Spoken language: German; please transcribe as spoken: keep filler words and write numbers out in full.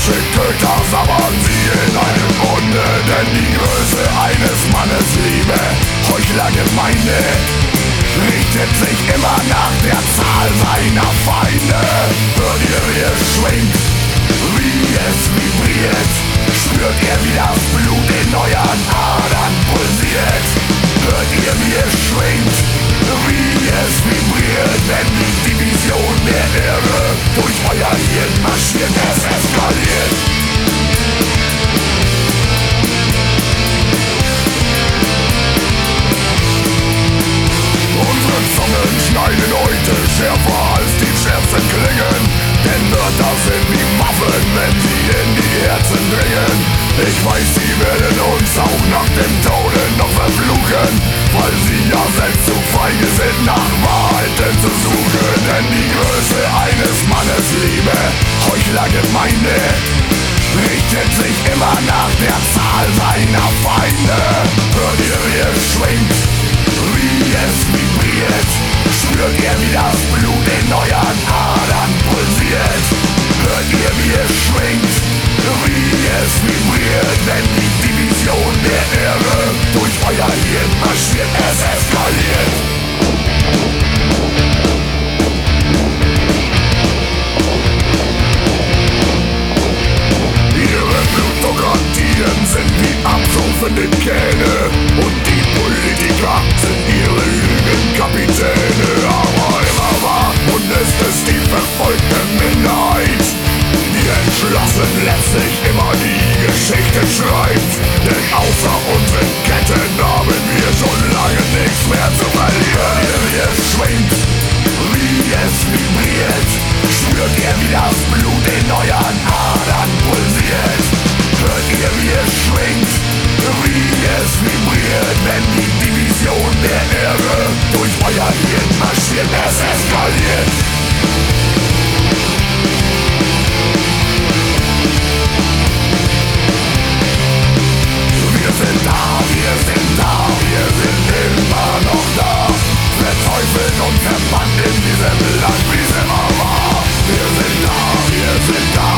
Schicke sabbern sie in einem Grunde, denn die Größe eines Mannes Liebe, Heuchlergemeinde, richtet sich immer nach der Zahl seiner Feinde. Hört ihr, wie es schwingt, wie es vibriert, spürt ihr, wie das Blut in euren Adern pulsiert. Hört ihr, wie es schwingt, wie es vibriert, wenn die Division der Irre durch euer Hirn marschiert, es eskaliert. Unsere Zungen schneiden heute schärfer als die schärfsten Klingen, denn Wörter sind wie Waffen, wenn sie in die Herzen dringen. Ich weiß, sie werden uns auch nach dem Tode noch verfluchen, weil sie ja selbst zu feige sind, nach Wahrheiten zu suchen. Denn die Größe eines Mannes Liebe, Heuchlergemeinde, richtet sich immer nach der Zahl seiner Feinde. Hört ihr, wie es schwingt, wie es vibriert, spürt ihr, wie das Blut in euren Adern pulsiert. Hört ihr, wie es schwingt, wie es vibriert, wenn die Division der Irre durch euer Hirn marschiert, es eskaliert. Ihre Plutokratien sind wie absaufende Kähne und die Politiker sind ihre Lügenkapitäne. Aber immer wahr und ist es die verfolgte Minderheit, die entschlossen letztlich immer die Geschichte schreibt. Denn außer unseren Ketten haben wir schon lange nichts mehr zu verlieren. Hört ihr, wie es schwingt, wie es vibriert, spürt ihr, wie das Blut in euren Adern pulsiert. Hört ihr, wie es schwingt, wie es vibriert, wenn die Division der Irre durch euer Hirn marschiert, es eskaliert. Wir sind da, wir sind da, wir sind immer noch da, verteufelt und verbannt in diesem Land, wie es immer war. Wir sind da, wir sind da,